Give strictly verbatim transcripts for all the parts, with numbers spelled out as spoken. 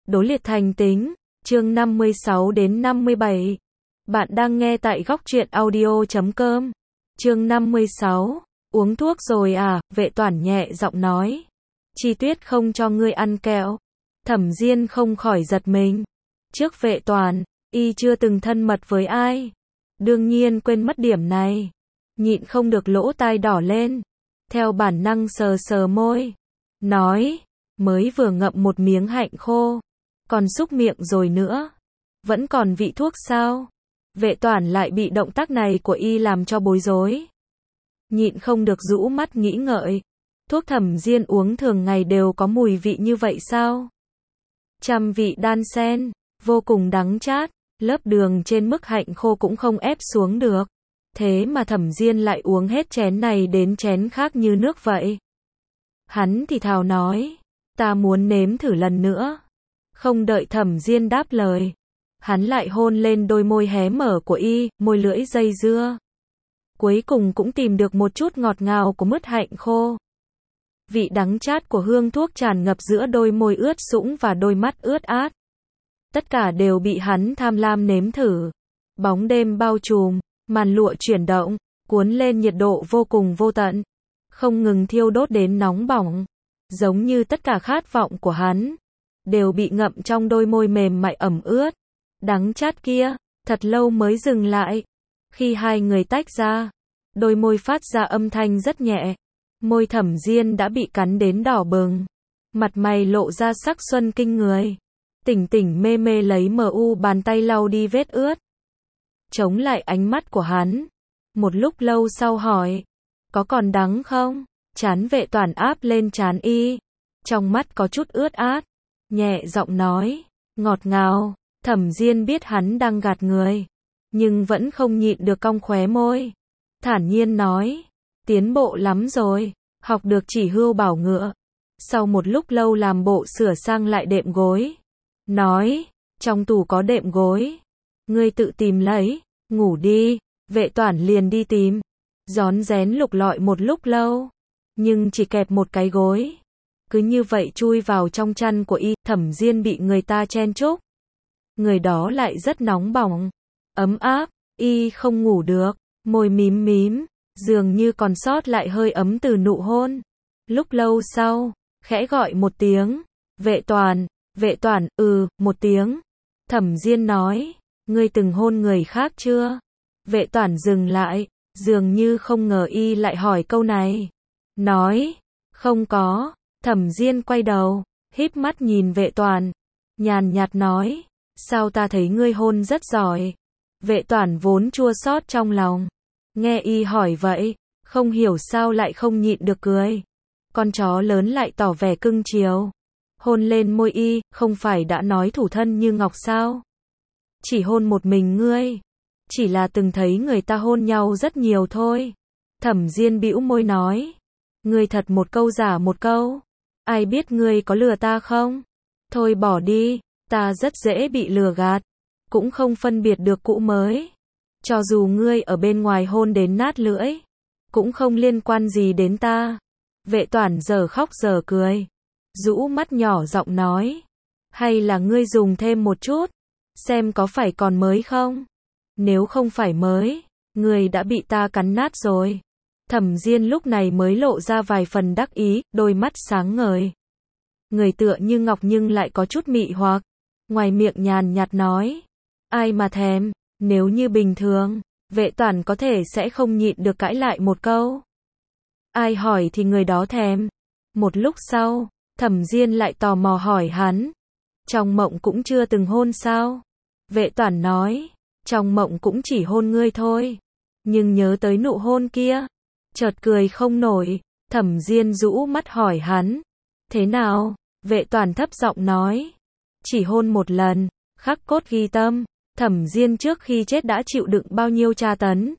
Đối liệt thành tính, chương năm mươi sáu đến năm mươi bảy. Bạn đang nghe tại góc truyện audio chấm com. Chương năm mươi sáu, uống thuốc rồi à, Vệ Toản nhẹ giọng nói. Chi Tuyết không cho ngươi ăn kẹo. Thẩm Diên không khỏi giật mình. Trước Vệ Toản, y chưa từng thân mật với ai. Đương nhiên quên mất điểm này. Nhịn không được lỗ tai đỏ lên. Theo bản năng sờ sờ môi. Nói, mới vừa ngậm một miếng hạnh khô. Còn xúc miệng rồi nữa. Vẫn còn vị thuốc sao? Vệ Toản lại bị động tác này của y làm cho bối rối. Nhịn không được rũ mắt nghĩ ngợi. Thuốc Thẩm Diên uống thường ngày đều có mùi vị như vậy sao? Trăm vị đan xen, vô cùng đắng chát, lớp đường trên mức hạnh khô cũng không ép xuống được. Thế mà Thẩm Diên lại uống hết chén này đến chén khác như nước vậy. Hắn thì thào nói, ta muốn nếm thử lần nữa. Không đợi Thẩm Diên đáp lời, hắn lại hôn lên đôi môi hé mở của y, môi lưỡi dây dưa. Cuối cùng cũng tìm được một chút ngọt ngào của mứt hạnh khô. Vị đắng chát của hương thuốc tràn ngập giữa đôi môi ướt sũng và đôi mắt ướt át. Tất cả đều bị hắn tham lam nếm thử. Bóng đêm bao trùm, màn lụa chuyển động, cuốn lên nhiệt độ vô cùng vô tận, không ngừng thiêu đốt đến nóng bỏng. Giống như tất cả khát vọng của hắn đều bị ngậm trong đôi môi mềm mại ẩm ướt, đắng chát kia, thật lâu mới dừng lại. Khi hai người tách ra, đôi môi phát ra âm thanh rất nhẹ. Môi Thẩm Diên đã bị cắn đến đỏ bừng, mặt mày lộ ra sắc xuân kinh người. Tỉnh tỉnh mê mê lấy mờ u bàn tay lau đi vết ướt. Chống lại ánh mắt của hắn. Một lúc lâu sau hỏi, có còn đắng không? Trán Vệ Toản áp lên trán y, trong mắt có chút ướt át, nhẹ giọng nói, ngọt ngào. Thẩm Diên biết hắn đang gạt người, nhưng vẫn không nhịn được cong khóe môi. Thản nhiên nói, tiến bộ lắm rồi, học được chỉ hươu bảo ngựa. Sau một lúc lâu làm bộ sửa sang lại đệm gối, nói, trong tủ có đệm gối, ngươi tự tìm lấy, ngủ đi. Vệ Toản liền đi tìm, rón rén lục lọi một lúc lâu, nhưng chỉ kẹp một cái gối. Cứ như vậy chui vào trong chăn của y. Thẩm Diên bị người ta chen chúc. Người đó lại rất nóng bỏng, ấm áp, y không ngủ được, môi mím mím, dường như còn sót lại hơi ấm từ nụ hôn. Lúc lâu sau, khẽ gọi một tiếng, Vệ Toản, Vệ Toản, ừ, một tiếng. Thẩm Diên nói, ngươi từng hôn người khác chưa? Vệ Toản dừng lại, dường như không ngờ y lại hỏi câu này. Nói, không có. Thẩm Diên quay đầu, híp mắt nhìn Vệ Toản, nhàn nhạt nói, sao ta thấy ngươi hôn rất giỏi. Vệ Toản vốn chua xót trong lòng, nghe y hỏi vậy, không hiểu sao lại không nhịn được cười. Con chó lớn lại tỏ vẻ cưng chiều, hôn lên môi y, không phải đã nói thủ thân như ngọc sao? Chỉ hôn một mình ngươi, chỉ là từng thấy người ta hôn nhau rất nhiều thôi. Thẩm Diên bĩu môi nói, ngươi thật một câu giả một câu, ai biết ngươi có lừa ta không? Thôi bỏ đi, ta rất dễ bị lừa gạt, cũng không phân biệt được cũ mới. Cho dù ngươi ở bên ngoài hôn đến nát lưỡi, cũng không liên quan gì đến ta. Vệ Toản giờ khóc giờ cười, rũ mắt nhỏ giọng nói, hay là ngươi dùng thêm một chút, xem có phải còn mới không? Nếu không phải mới, ngươi đã bị ta cắn nát rồi. Thẩm Diên lúc này mới lộ ra vài phần đắc ý, đôi mắt sáng ngời. Người tựa như ngọc nhưng lại có chút mị hoặc. Ngoài miệng nhàn nhạt nói, ai mà thèm. Nếu như bình thường, Vệ Toản có thể sẽ không nhịn được cãi lại một câu. Ai hỏi thì người đó thèm. Một lúc sau, Thẩm Diên lại tò mò hỏi hắn, trong mộng cũng chưa từng hôn sao? Vệ Toản nói, trong mộng cũng chỉ hôn ngươi thôi. Nhưng nhớ tới nụ hôn kia, chợt cười không nổi. Thẩm Diên rũ mắt hỏi hắn, thế nào? Vệ Toản thấp giọng nói, chỉ hôn một lần, khắc cốt ghi tâm. Thẩm Diên trước khi chết đã chịu đựng bao nhiêu tra tấn.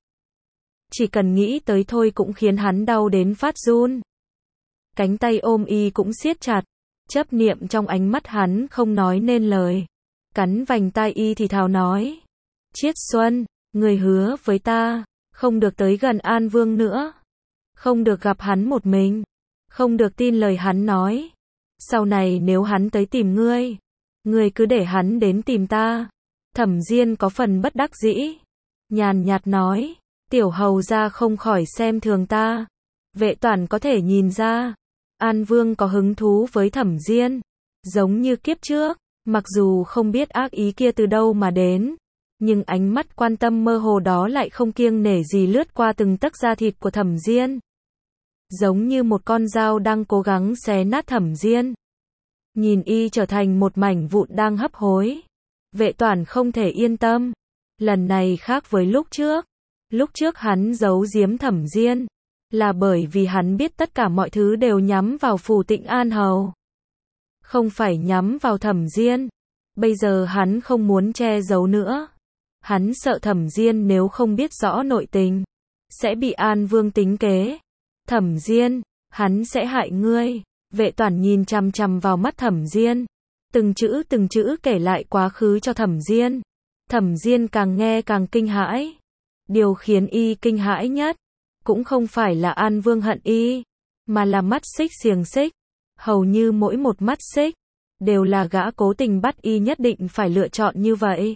Chỉ cần nghĩ tới thôi cũng khiến hắn đau đến phát run. Cánh tay ôm y cũng siết chặt, chấp niệm trong ánh mắt hắn không nói nên lời. Cắn vành tai y thì thào nói, Chiết Xuân, người hứa với ta, không được tới gần An Vương nữa. Không được gặp hắn một mình. Không được tin lời hắn nói. Sau này nếu hắn tới tìm ngươi, Ngươi cứ để hắn đến tìm ta. Thẩm Diên có phần bất đắc dĩ. Nhàn nhạt nói, tiểu hầu gia không khỏi xem thường ta. Vệ Toản có thể nhìn ra. An Vương có hứng thú với Thẩm Diên. Giống như kiếp trước, mặc dù không biết ác ý kia từ đâu mà đến. Nhưng ánh mắt quan tâm mơ hồ đó lại không kiêng nể gì lướt qua từng tấc da thịt của Thẩm Diên. Giống như một con dao đang cố gắng xé nát Thẩm Diên. Nhìn y trở thành một mảnh vụn đang hấp hối. Vệ Toản không thể yên tâm. Lần này khác với lúc trước. Lúc trước hắn giấu giếm Thẩm Diên. Là bởi vì hắn biết tất cả mọi thứ đều nhắm vào Phù Tịnh An Hầu. Không phải nhắm vào Thẩm Diên. Bây giờ hắn không muốn che giấu nữa. Hắn sợ Thẩm Diên nếu không biết rõ nội tình. Sẽ bị An Vương tính kế. Thẩm Diên, hắn sẽ hại ngươi. Vệ Toản nhìn chằm chằm vào mắt Thẩm Diên. Từng chữ từng chữ kể lại quá khứ cho Thẩm Diên. Thẩm Diên càng nghe càng kinh hãi. Điều khiến y kinh hãi nhất. Cũng không phải là An Vương hận y. Mà là mắt xích xiềng xích. Hầu như mỗi một mắt xích. Đều là gã cố tình bắt y nhất định phải lựa chọn như vậy.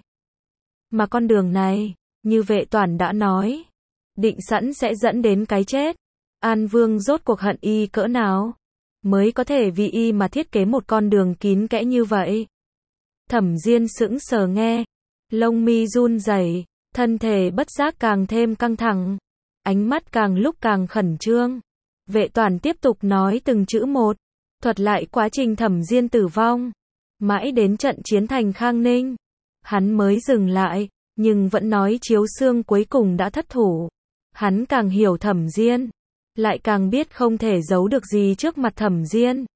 Mà con đường này, như Vệ Toản đã nói. Định sẵn sẽ dẫn đến cái chết. An Vương rốt cuộc hận y cỡ nào. Mới có thể vì y mà thiết kế một con đường kín kẽ như vậy. Thẩm Diên sững sờ nghe. Lông mi run rẩy, thân thể bất giác càng thêm căng thẳng. Ánh mắt càng lúc càng khẩn trương. Vệ Toản tiếp tục nói từng chữ một. Thuật lại quá trình Thẩm Diên tử vong. Mãi đến trận chiến thành Khang Ninh. Hắn mới dừng lại, nhưng vẫn nói Chiếu Xương cuối cùng đã thất thủ. Hắn càng hiểu Thẩm Diên. Lại càng biết không thể giấu được gì trước mặt Thẩm Diên.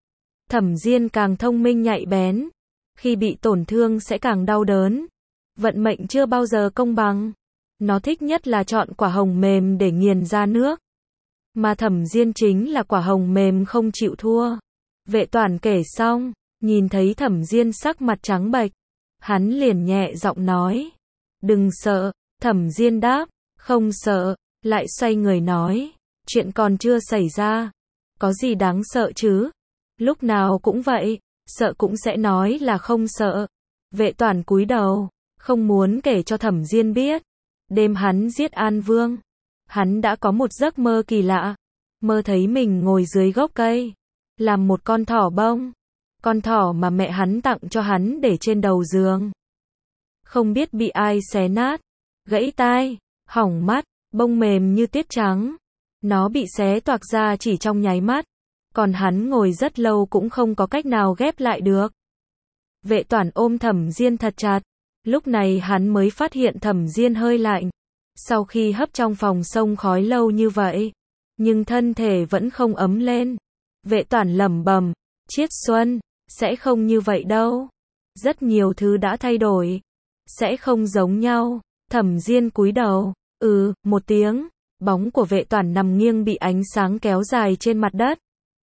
Thẩm Diên càng thông minh nhạy bén. Khi bị tổn thương sẽ càng đau đớn. Vận mệnh chưa bao giờ công bằng. Nó thích nhất là chọn quả hồng mềm để nghiền ra nước. Mà Thẩm Diên chính là quả hồng mềm không chịu thua. Vệ Toản kể xong, nhìn thấy Thẩm Diên sắc mặt trắng bệch. Hắn liền nhẹ giọng nói. Đừng sợ, Thẩm Diên đáp. Không sợ, lại xoay người nói. Chuyện còn chưa xảy ra. Có gì đáng sợ chứ? Lúc nào cũng vậy, sợ cũng sẽ nói là không sợ. Vệ Toản cúi đầu, không muốn kể cho Thẩm Diên biết. Đêm hắn giết An Vương. Hắn đã có một giấc mơ kỳ lạ. Mơ thấy mình ngồi dưới gốc cây. Làm một con thỏ bông. Con thỏ mà mẹ hắn tặng cho hắn để trên đầu giường. Không biết bị ai xé nát. Gãy tai, hỏng mắt, bông mềm như tiết trắng. Nó bị xé toạc ra chỉ trong nháy mắt. Còn hắn ngồi rất lâu cũng không có cách nào ghép lại được. Vệ Toản ôm Thẩm Diên thật chặt. Lúc này hắn mới phát hiện Thẩm Diên hơi lạnh. Sau khi hấp trong phòng xông khói lâu như vậy. Nhưng thân thể vẫn không ấm lên. Vệ Toản lẩm bẩm. Chiết Xuân, sẽ không như vậy đâu. Rất nhiều thứ đã thay đổi. Sẽ không giống nhau. Thẩm Diên cúi đầu. Ừ, một tiếng. Bóng của Vệ Toản nằm nghiêng bị ánh sáng kéo dài trên mặt đất.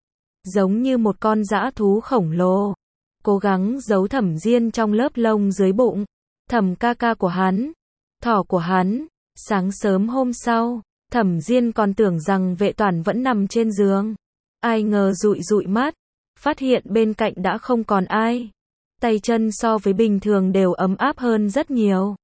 Giống như một con dã thú khổng lồ. Cố gắng giấu Thẩm Diên trong lớp lông dưới bụng. Thẩm ca ca của hắn. Thỏ của hắn. Sáng sớm hôm sau, Thẩm Diên còn tưởng rằng Vệ Toản vẫn nằm trên giường. Ai ngờ dụi dụi mắt. Phát hiện bên cạnh đã không còn ai. Tay chân so với bình thường đều ấm áp hơn rất nhiều.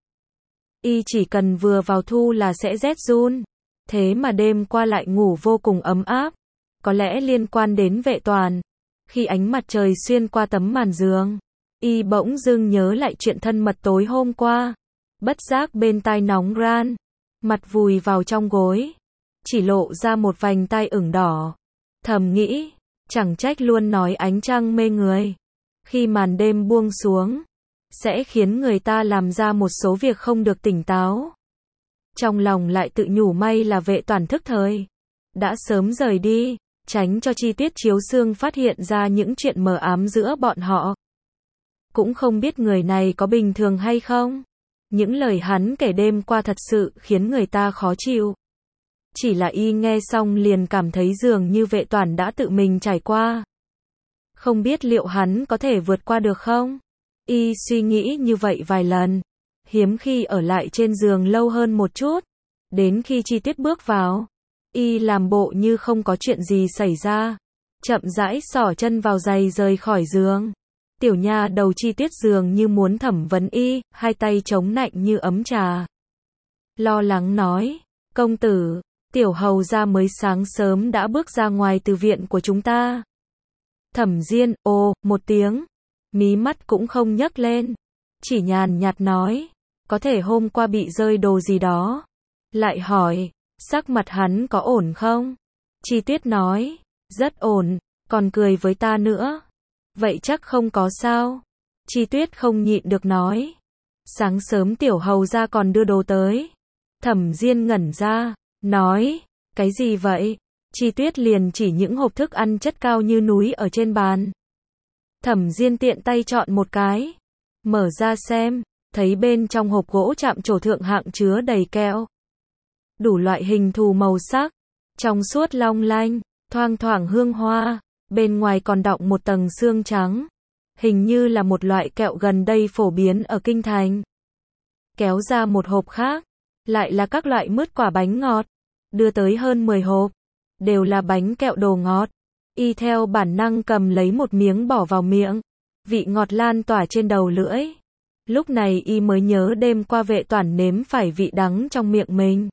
Y chỉ cần vừa vào thu là sẽ rét run. Thế mà đêm qua lại ngủ vô cùng ấm áp. Có lẽ liên quan đến Vệ Toản. Khi ánh mặt trời xuyên qua tấm màn giường, y bỗng dưng nhớ lại chuyện thân mật tối hôm qua. Bất giác bên tai nóng ran. Mặt vùi vào trong gối. Chỉ lộ ra một vành tai ửng đỏ. Thầm nghĩ, chẳng trách luôn nói ánh trăng mê người. Khi màn đêm buông xuống, sẽ khiến người ta làm ra một số việc không được tỉnh táo. Trong lòng lại tự nhủ may là Vệ Toản thức thời. Đã sớm rời đi, tránh cho chi tiết Chiếu Xương phát hiện ra những chuyện mờ ám giữa bọn họ. Cũng không biết người này có bình thường hay không. Những lời hắn kể đêm qua thật sự khiến người ta khó chịu. Chỉ là y nghe xong liền cảm thấy dường như Vệ Toản đã tự mình trải qua. Không biết liệu hắn có thể vượt qua được không? Y suy nghĩ như vậy vài lần. Hiếm khi ở lại trên giường lâu hơn một chút. Đến khi chi tiết bước vào, y làm bộ như không có chuyện gì xảy ra. Chậm rãi xỏ chân vào giày rời khỏi giường. Tiểu nha đầu Chi Tuyết dường như muốn thẩm vấn y, hai tay chống nạnh như ấm trà. Lo lắng nói, công tử, tiểu hầu gia mới sáng sớm đã bước ra ngoài từ viện của chúng ta. Thẩm Diên, ồ, một tiếng, mí mắt cũng không nhấc lên, chỉ nhàn nhạt nói, có thể hôm qua bị rơi đồ gì đó. Lại hỏi, sắc mặt hắn có ổn không? Chi Tuyết nói, rất ổn, còn cười với ta nữa. Vậy chắc không có sao. Chi Tuyết không nhịn được nói, sáng sớm tiểu hầu gia còn đưa đồ tới. Thẩm Diên ngẩn ra, nói, cái gì vậy? Chi Tuyết liền chỉ những hộp thức ăn chất cao như núi ở trên bàn. Thẩm Diên tiện tay chọn một cái, mở ra xem, thấy bên trong hộp gỗ chạm trổ thượng hạng chứa đầy kẹo. Đủ loại hình thù màu sắc, trong suốt long lanh, thoang thoảng hương hoa, bên ngoài còn đọng một tầng xương trắng. Hình như là một loại kẹo gần đây phổ biến ở kinh thành. Kéo ra một hộp khác, lại là các loại mứt quả bánh ngọt, đưa tới hơn mười hộp, đều là bánh kẹo đồ ngọt. Y theo bản năng cầm lấy một miếng bỏ vào miệng, vị ngọt lan tỏa trên đầu lưỡi. Lúc này y mới nhớ đêm qua Vệ Toản nếm phải vị đắng trong miệng mình.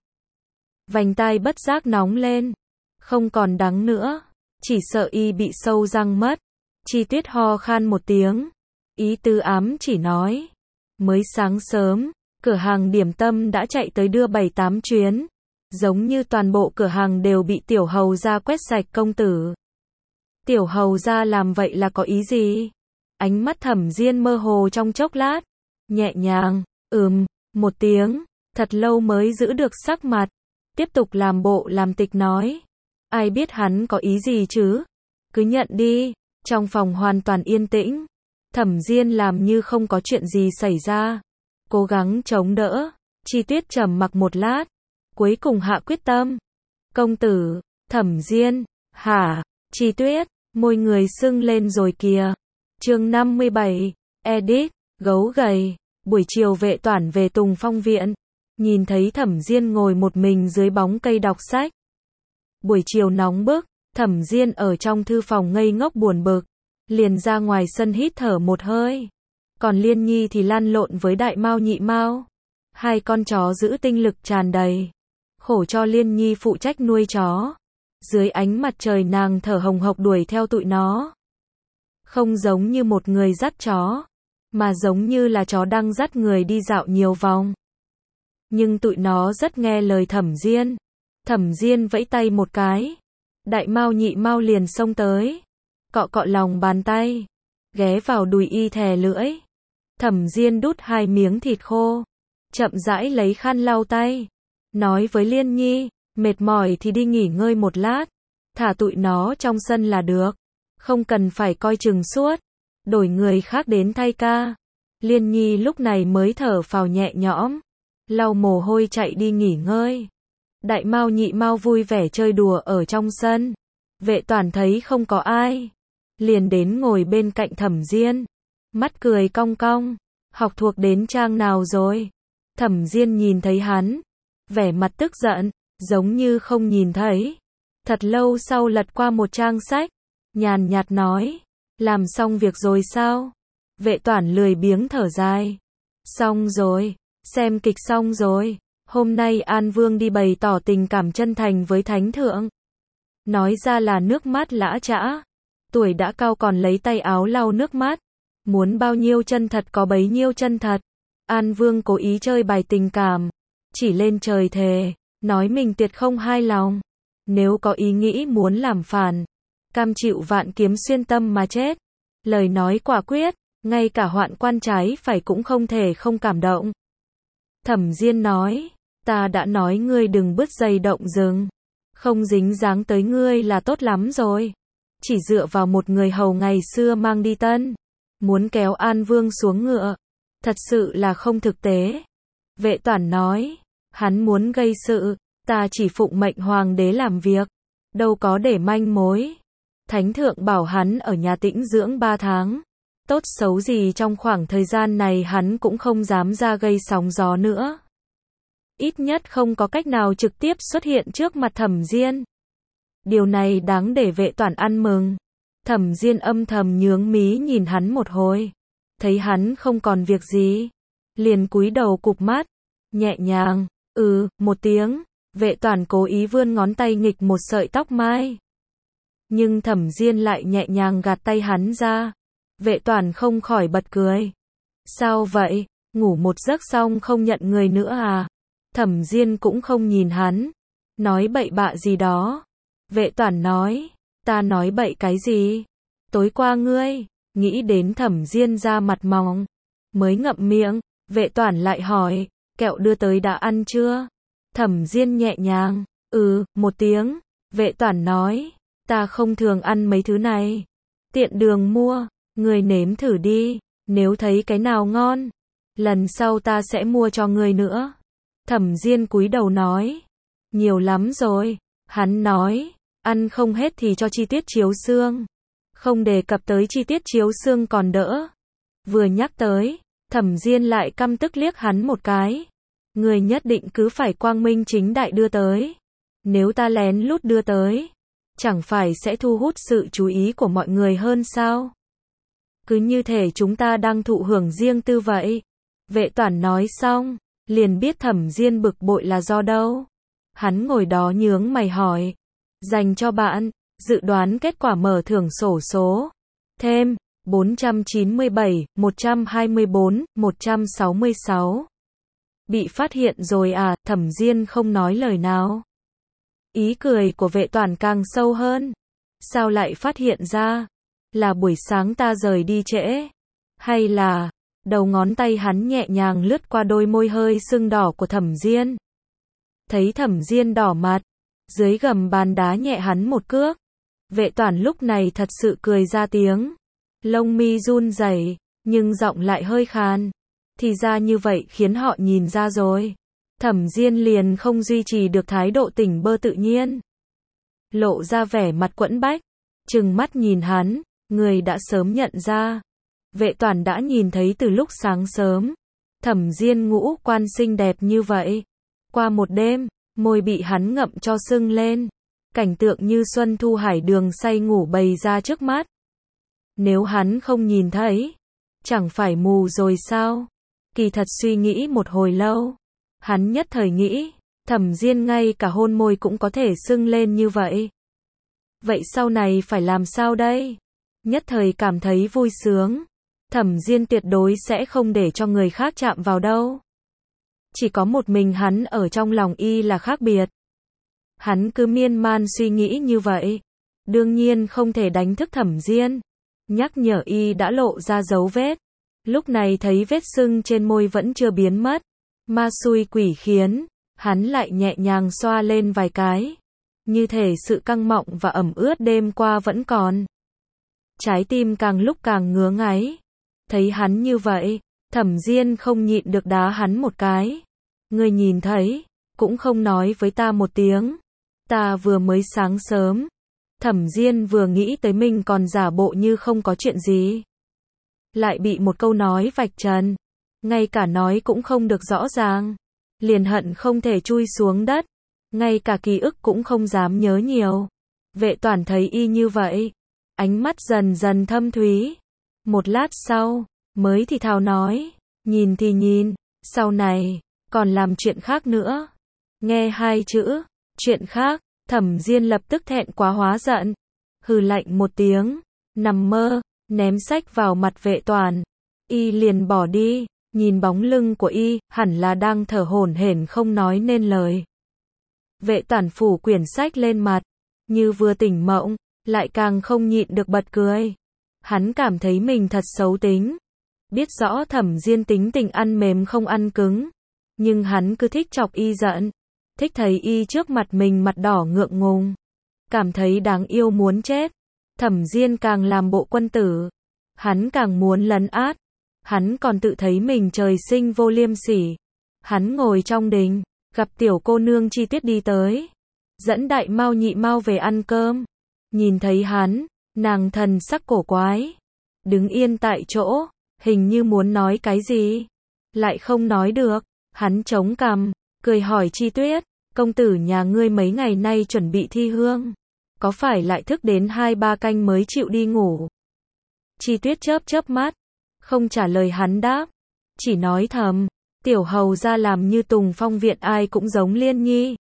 Vành tai bất giác nóng lên, không còn đắng nữa, chỉ sợ y bị sâu răng mất. Chi Tuyết ho khan một tiếng, ý tứ ám chỉ nói, mới sáng sớm, cửa hàng điểm tâm đã chạy tới đưa bảy tám chuyến, giống như toàn bộ cửa hàng đều bị tiểu hầu gia quét sạch. Công tử, tiểu hầu gia làm vậy là có ý gì? Ánh mắt Thẩm Diên mơ hồ trong chốc lát, nhẹ nhàng, ừm, một tiếng, thật lâu mới giữ được sắc mặt, tiếp tục làm bộ làm tịch nói, ai biết hắn có ý gì chứ? Cứ nhận đi. Trong phòng hoàn toàn yên tĩnh, Thẩm Diên làm như không có chuyện gì xảy ra, cố gắng chống đỡ. Chi Tuyết trầm mặc một lát, cuối cùng hạ quyết tâm. Công tử, Thẩm Diên, hả? Chi Tuyết, môi người sưng lên rồi kìa. Chương năm mươi bảy, edit, gấu gầy. Buổi chiều Vệ Toản về Tùng Phong viện, nhìn thấy Thẩm Diên ngồi một mình dưới bóng cây đọc sách. Buổi chiều nóng bức, Thẩm Diên ở trong thư phòng ngây ngốc buồn bực, liền ra ngoài sân hít thở một hơi. Còn Liên Nhi thì lăn lộn với Đại Mao Nhị Mao, hai con chó giữ tinh lực tràn đầy, khổ cho Liên Nhi phụ trách nuôi chó. Dưới ánh mặt trời nàng thở hồng hộc đuổi theo tụi nó, không giống như một người dắt chó, mà giống như là chó đang dắt người đi dạo nhiều vòng. Nhưng tụi nó rất nghe lời Thẩm Diên. Thẩm Diên vẫy tay một cái, Đại Mao Nhị Mao liền xông tới, cọ cọ lòng bàn tay, ghé vào đùi y thè lưỡi. Thẩm Diên đút hai miếng thịt khô, chậm rãi lấy khăn lau tay, nói với Liên Nhi, mệt mỏi thì đi nghỉ ngơi một lát, thả tụi nó trong sân là được, không cần phải coi chừng suốt, đổi người khác đến thay ca. Liên Nhi lúc này mới thở phào nhẹ nhõm, lau mồ hôi chạy đi nghỉ ngơi. Đại Mao Nhị Mao vui vẻ chơi đùa ở trong sân. Vệ Toản thấy không có ai, liền đến ngồi bên cạnh Thẩm Diên, mắt cười cong cong, học thuộc đến trang nào rồi? Thẩm Diên nhìn thấy hắn, vẻ mặt tức giận, giống như không nhìn thấy. Thật lâu sau lật qua một trang sách, nhàn nhạt nói, làm xong việc rồi sao? Vệ Toản lười biếng thở dài, xong rồi, xem kịch xong rồi. Hôm nay An Vương đi bày tỏ tình cảm chân thành với Thánh Thượng. Nói ra là nước mắt lã chã. Tuổi đã cao còn lấy tay áo lau nước mắt. Muốn bao nhiêu chân thật có bấy nhiêu chân thật. An Vương cố ý chơi bài tình cảm. Chỉ lên trời thề, nói mình tuyệt không hài lòng. Nếu có ý nghĩ muốn làm phản, cam chịu vạn kiếm xuyên tâm mà chết. Lời nói quả quyết, ngay cả hoạn quan trái phải cũng không thể không cảm động. Thẩm Diên nói, ta đã nói ngươi đừng bứt dây động rừng, không dính dáng tới ngươi là tốt lắm rồi. Chỉ dựa vào một người hầu ngày xưa mang đi tân, muốn kéo An Vương xuống ngựa, thật sự là không thực tế. Vệ Toản nói, hắn muốn gây sự, ta chỉ phụng mệnh hoàng đế làm việc, đâu có để manh mối. Thánh thượng bảo hắn ở nhà tĩnh dưỡng ba tháng, tốt xấu gì trong khoảng thời gian này hắn cũng không dám ra gây sóng gió nữa. Ít nhất không có cách nào trực tiếp xuất hiện trước mặt Thẩm Diên. Điều này đáng để Vệ Toản ăn mừng. Thẩm Diên âm thầm nhướng mí nhìn hắn một hồi. Thấy hắn không còn việc gì. Liền cúi đầu cụp mắt. Nhẹ nhàng, ừ, một tiếng. Vệ Toản cố ý vươn ngón tay nghịch một sợi tóc mai. Nhưng Thẩm Diên lại nhẹ nhàng gạt tay hắn ra. Vệ Toản không khỏi bật cười. Sao vậy, ngủ một giấc xong không nhận người nữa à? Thẩm Diên cũng không nhìn hắn. Nói bậy bạ gì đó. Vệ Toản nói, ta nói bậy cái gì? Tối qua ngươi, nghĩ đến Thẩm Diên ra mặt mỏng. Mới ngậm miệng, Vệ Toản lại hỏi, kẹo đưa tới đã ăn chưa? Thẩm Diên nhẹ nhàng, ừ, một tiếng. Vệ Toản nói, ta không thường ăn mấy thứ này. Tiện đường mua, ngươi nếm thử đi, nếu thấy cái nào ngon, lần sau ta sẽ mua cho ngươi nữa. Thẩm Diên cúi đầu nói, nhiều lắm rồi. Hắn nói, ăn không hết thì cho chi tiết chiếu xương. Không đề cập tới chi tiết chiếu xương còn đỡ. Vừa nhắc tới, Thẩm Diên lại căm tức liếc hắn một cái. Người nhất định cứ phải quang minh chính đại đưa tới. Nếu ta lén lút đưa tới, chẳng phải sẽ thu hút sự chú ý của mọi người hơn sao? Cứ như thể chúng ta đang thụ hưởng riêng tư vậy. Vệ Toản nói xong, liền biết Thẩm Diên bực bội là do đâu. Hắn ngồi đó nhướng mày hỏi, dành cho bạn, dự đoán kết quả mở thưởng xổ số. Thêm, bốn trăm chín mươi bảy, một trăm hai mươi bốn, một trăm sáu mươi sáu. Bị phát hiện rồi à? Thẩm Diên không nói lời nào. Ý cười của Vệ Toản càng sâu hơn. Sao lại phát hiện ra? Là buổi sáng ta rời đi trễ? Hay là... Đầu ngón tay hắn nhẹ nhàng lướt qua đôi môi hơi sưng đỏ của Thẩm Diên. Thấy Thẩm Diên đỏ mặt, dưới gầm bàn đá nhẹ hắn một cước. Vệ Toản lúc này thật sự cười ra tiếng. Lông mi run rẩy, nhưng giọng lại hơi khàn. Thì ra như vậy khiến họ nhìn ra rồi. Thẩm Diên liền không duy trì được thái độ tỉnh bơ tự nhiên. Lộ ra vẻ mặt quẫn bách, trừng mắt nhìn hắn, người đã sớm nhận ra. Vệ Toản đã nhìn thấy từ lúc sáng sớm. Thẩm Diên ngũ quan xinh đẹp như vậy. Qua một đêm, môi bị hắn ngậm cho sưng lên. Cảnh tượng như Xuân Thu Hải Đường say ngủ bày ra trước mắt. Nếu hắn không nhìn thấy, chẳng phải mù rồi sao? Kỳ thật suy nghĩ một hồi lâu, hắn nhất thời nghĩ, Thẩm Diên ngay cả hôn môi cũng có thể sưng lên như vậy. Vậy sau này phải làm sao đây? Nhất thời cảm thấy vui sướng. Thẩm Diên tuyệt đối sẽ không để cho người khác chạm vào đâu. Chỉ có một mình hắn ở trong lòng y là khác biệt. Hắn cứ miên man suy nghĩ như vậy. Đương nhiên không thể đánh thức Thẩm Diên. Nhắc nhở y đã lộ ra dấu vết. Lúc này thấy vết sưng trên môi vẫn chưa biến mất. Ma xui quỷ khiến, hắn lại nhẹ nhàng xoa lên vài cái. Như thể sự căng mọng và ẩm ướt đêm qua vẫn còn. Trái tim càng lúc càng ngứa ngáy. Thấy hắn như vậy, Thẩm Diên không nhịn được đá hắn một cái. Ngươi nhìn thấy, cũng không nói với ta một tiếng. Ta vừa mới sáng sớm. Thẩm Diên vừa nghĩ tới mình còn giả bộ như không có chuyện gì. Lại bị một câu nói vạch trần. Ngay cả nói cũng không được rõ ràng. Liền hận không thể chui xuống đất. Ngay cả ký ức cũng không dám nhớ nhiều. Vệ Toản thấy y như vậy. Ánh mắt dần dần thâm thúy. Một lát sau, mới thì thào nói. Nhìn thì nhìn, sau này, còn làm chuyện khác nữa. Nghe hai chữ, chuyện khác, Thẩm Diên lập tức thẹn quá hóa giận. Hừ lạnh một tiếng, nằm mơ, ném sách vào mặt Vệ Toản. Y liền bỏ đi, nhìn bóng lưng của y, hẳn là đang thở hổn hển không nói nên lời. Vệ Toản phủ quyển sách lên mặt, như vừa tỉnh mộng, lại càng không nhịn được bật cười. Hắn cảm thấy mình thật xấu tính. Biết rõ Thẩm Diên tính tình ăn mềm không ăn cứng. Nhưng hắn cứ thích chọc y giận. Thích thấy y trước mặt mình mặt đỏ ngượng ngùng. Cảm thấy đáng yêu muốn chết. Thẩm Diên càng làm bộ quân tử. Hắn càng muốn lấn át. Hắn còn tự thấy mình trời sinh vô liêm sỉ. Hắn ngồi trong đình, gặp tiểu cô nương Chi Tiết đi tới. Dẫn Đại Mao Nhị Mao về ăn cơm. Nhìn thấy hắn, nàng thần sắc cổ quái. Đứng yên tại chỗ, hình như muốn nói cái gì. Lại không nói được. Hắn chống cằm, cười hỏi Chi Tuyết, công tử nhà ngươi mấy ngày nay chuẩn bị thi hương. có phải lại thức đến hai ba canh mới chịu đi ngủ? Chi Tuyết chớp chớp mắt, không trả lời hắn đáp, chỉ nói thầm, tiểu hầu ra làm như Tùng Phong viện ai cũng giống Liên Nhi.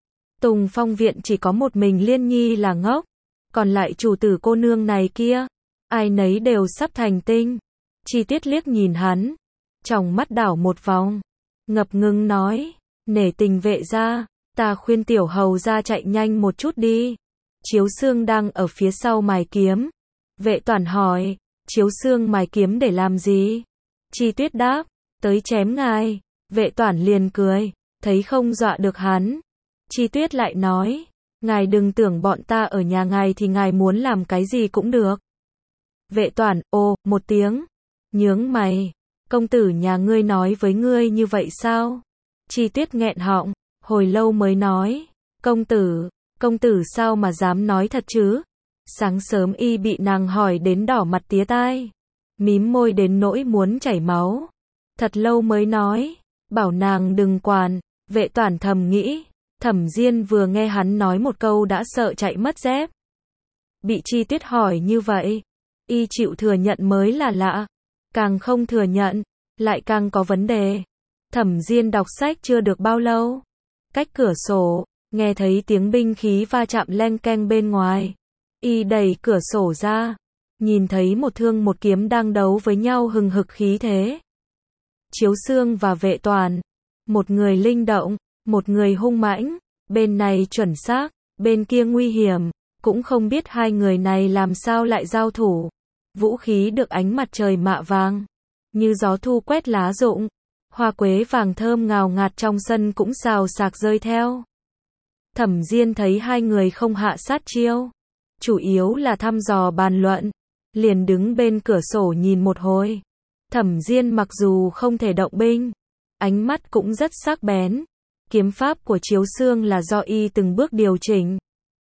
Tùng Phong viện chỉ có một mình Liên Nhi là ngốc, còn lại chủ tử cô nương này kia, ai nấy đều sắp thành tinh. Chi Tuyết liếc nhìn hắn, tròng mắt đảo một vòng, ngập ngừng nói, nể tình Vệ gia, ta khuyên tiểu hầu ra chạy nhanh một chút đi. Chiếu Xương đang ở phía sau mài kiếm. Vệ Toản hỏi, Chiếu Xương mài kiếm để làm gì? Chi Tuyết đáp, tới chém ngài. Vệ Toản liền cười, thấy không dọa được hắn. Chi Tuyết lại nói, ngài đừng tưởng bọn ta ở nhà ngài thì ngài muốn làm cái gì cũng được. Vệ Toản, ô, một tiếng, nhướng mày, công tử nhà ngươi nói với ngươi như vậy sao? Chi Tuyết nghẹn họng, hồi lâu mới nói, công tử, công tử sao mà dám nói thật chứ? Sáng sớm y bị nàng hỏi đến đỏ mặt tía tai, mím môi đến nỗi muốn chảy máu. Thật lâu mới nói, bảo nàng đừng quản. Vệ Toản thầm nghĩ, Thẩm Diên vừa nghe hắn nói một câu đã sợ chạy mất dép. Bị Chi Tuyết hỏi như vậy, y chịu thừa nhận mới là lạ, càng không thừa nhận, lại càng có vấn đề. Thẩm Diên đọc sách chưa được bao lâu, cách cửa sổ, nghe thấy tiếng binh khí va chạm leng keng bên ngoài. Y đẩy cửa sổ ra, nhìn thấy một thương một kiếm đang đấu với nhau hừng hực khí thế. Chiếu Xương và Vệ Toản, một người linh động, một người hung mãnh, bên này chuẩn xác, bên kia nguy hiểm, cũng không biết hai người này làm sao lại giao thủ. Vũ khí được ánh mặt trời mạ vàng, như gió thu quét lá rụng, hoa quế vàng thơm ngào ngạt trong sân cũng xào xạc rơi theo. Thẩm Diên thấy hai người không hạ sát chiêu, chủ yếu là thăm dò bàn luận, liền đứng bên cửa sổ nhìn một hồi. Thẩm Diên mặc dù không thể động binh, ánh mắt cũng rất sắc bén. Kiếm pháp của Chiếu Xương là do y từng bước điều chỉnh.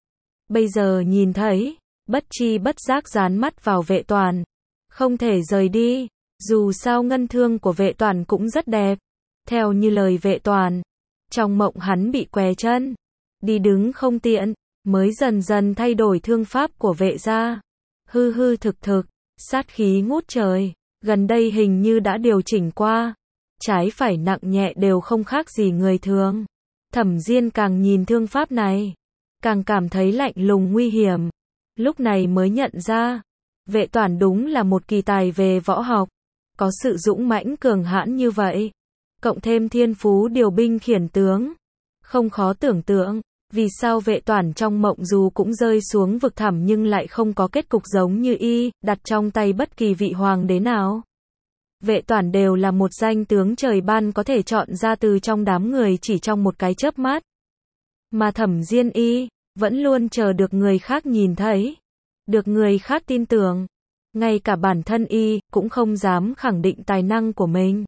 Bây giờ nhìn thấy, bất chi bất giác dán mắt vào Vệ Toản, không thể rời đi, dù sao ngân thương của Vệ Toản cũng rất đẹp. Theo như lời Vệ Toản, trong mộng hắn bị què chân, đi đứng không tiện, mới dần dần thay đổi thương pháp của Vệ gia. Hư hư thực thực, sát khí ngút trời, gần đây hình như đã điều chỉnh qua. Trái phải nặng nhẹ đều không khác gì người thường. Thẩm Diên càng nhìn thương pháp này, càng cảm thấy lạnh lùng nguy hiểm. Lúc này mới nhận ra, Vệ Toản đúng là một kỳ tài về võ học, có sự dũng mãnh cường hãn như vậy, cộng thêm thiên phú điều binh khiển tướng, không khó tưởng tượng, vì sao Vệ Toản trong mộng dù cũng rơi xuống vực thẳm nhưng lại không có kết cục giống như y, đặt trong tay bất kỳ vị hoàng đế nào. Vệ Toản đều là một danh tướng trời ban có thể chọn ra từ trong đám người chỉ trong một cái chớp mắt. Mà Thẩm Diên y, vẫn luôn chờ được người khác nhìn thấy, được người khác tin tưởng. Ngay cả bản thân y, cũng không dám khẳng định tài năng của mình.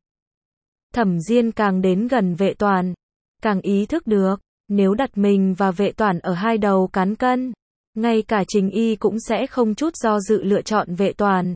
Thẩm Diên càng đến gần Vệ Toản, càng ý thức được, nếu đặt mình và Vệ Toản ở hai đầu cán cân, ngay cả Trình y cũng sẽ không chút do dự lựa chọn Vệ Toản.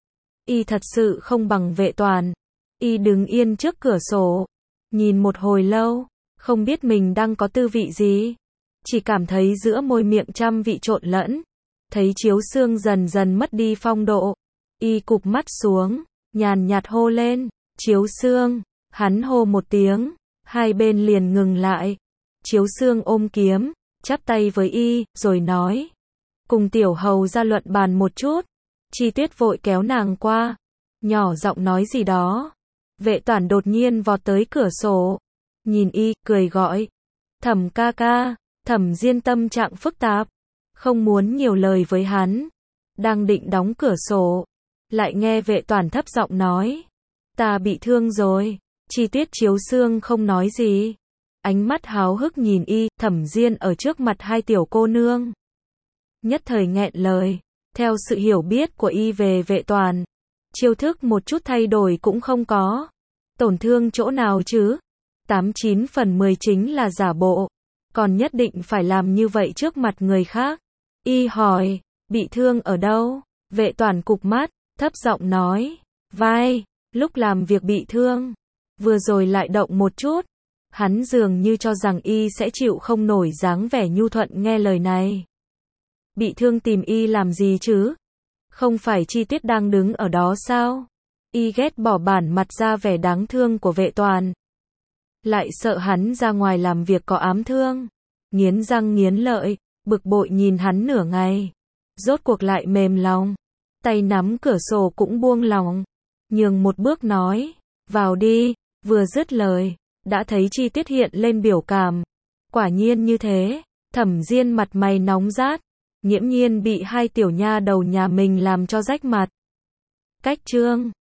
Y thật sự không bằng Vệ Toản. Y đứng yên trước cửa sổ, nhìn một hồi lâu, không biết mình đang có tư vị gì, chỉ cảm thấy giữa môi miệng trăm vị trộn lẫn. Thấy Chiếu Xương dần dần mất đi phong độ, y cụp mắt xuống, nhàn nhạt hô lên, Chiếu Xương. Hắn hô một tiếng, hai bên liền ngừng lại. Chiếu Xương ôm kiếm, chắp tay với y, rồi nói, cùng tiểu hầu ra luận bàn một chút. Chi Tuyết vội kéo nàng qua, nhỏ giọng nói gì đó. Vệ Toản đột nhiên vọt tới cửa sổ, nhìn y, cười gọi, Thẩm ca ca. Thẩm Diên tâm trạng phức tạp, không muốn nhiều lời với hắn, đang định đóng cửa sổ, lại nghe Vệ Toản thấp giọng nói, ta bị thương rồi. Chi Tuyết Chiếu Xương không nói gì, ánh mắt háo hức nhìn y. Thẩm Diên ở trước mặt hai tiểu cô nương, nhất thời nghẹn lời. Theo sự hiểu biết của y về Vệ Toản, chiêu thức một chút thay đổi cũng không có, tổn thương chỗ nào chứ? Tám chín phần mười chính là giả bộ, còn nhất định phải làm như vậy trước mặt người khác. Y hỏi, bị thương ở đâu? Vệ Toản cụp mắt, thấp giọng nói, vai. Lúc làm việc bị thương, vừa rồi lại động một chút. Hắn dường như cho rằng y sẽ chịu không nổi dáng vẻ nhu thuận nghe lời này. Bị thương tìm y làm gì chứ? Không phải Chi Tiết đang đứng ở đó sao? Y ghét bỏ bản mặt ra vẻ đáng thương của Vệ Toàn. Lại sợ hắn ra ngoài làm việc có ám thương. Nghiến răng nghiến lợi, bực bội nhìn hắn nửa ngày. Rốt cuộc lại mềm lòng. Tay nắm cửa sổ cũng buông lòng. Nhường một bước nói, vào đi, vừa dứt lời, đã thấy Chi Tiết hiện lên biểu cảm. Quả nhiên như thế, Thẩm Diên mặt mày nóng rát, nghiễm nhiên bị hai tiểu nha đầu nhà mình làm cho rách mặt. Cách chương